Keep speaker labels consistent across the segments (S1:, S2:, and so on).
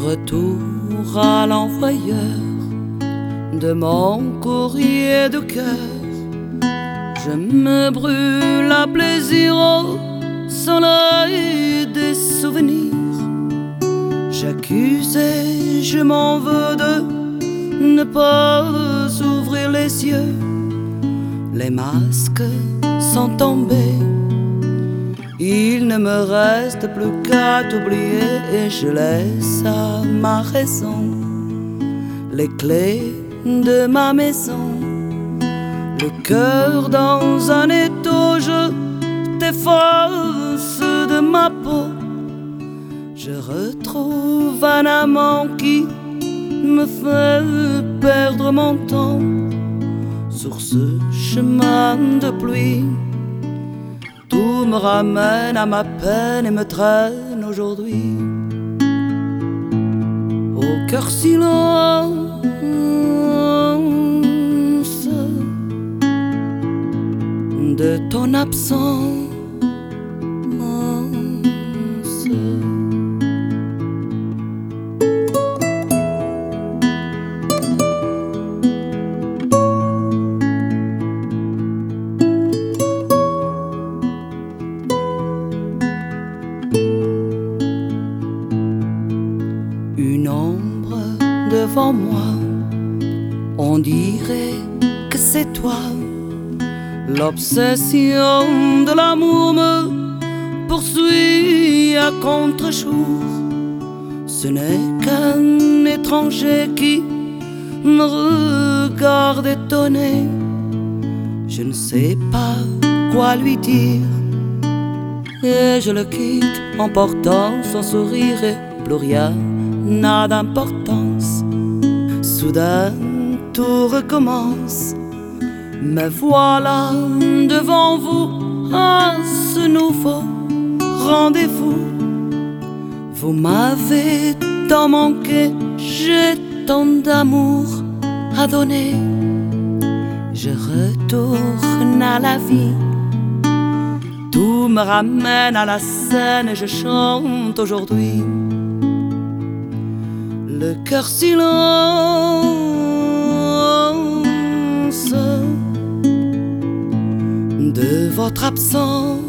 S1: Retour à l'envoyeur de mon courrier de cœur. Je me brûle à plaisir au soleil des souvenirs. J'accuse et je m'en veux de ne pas ouvrir les yeux. Les masques sont tombés, il ne me reste plus qu'à t'oublier, et je laisse à ma raison les clés de ma maison. Le cœur dans un étau, je t'efface de ma peau. Je retrouve un amant qui me fait perdre mon temps sur ce chemin de pluie. Tout me ramène à ma peine et me traîne aujourd'hui au cœur silence de ton absence. Une ombre devant moi, on dirait que c'est toi. L'obsession de l'amour me poursuit à contre-jour. Ce n'est qu'un étranger qui me regarde étonné. Je ne sais pas quoi lui dire, et je le quitte en portant son sourire, et plus rien n'a d'importance. Soudain tout recommence. Me voilà devant vous à ce nouveau rendez-vous. Vous m'avez tant manqué, j'ai tant d'amour à donner. Je retourne à la vie, tout me ramène à la scène, et je chante aujourd'hui le cœur silence de votre absence.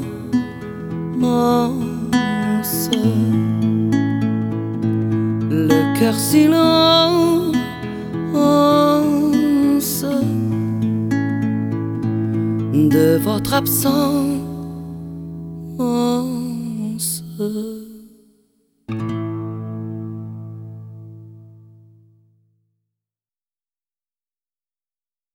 S1: Le cœur silence de votre absence.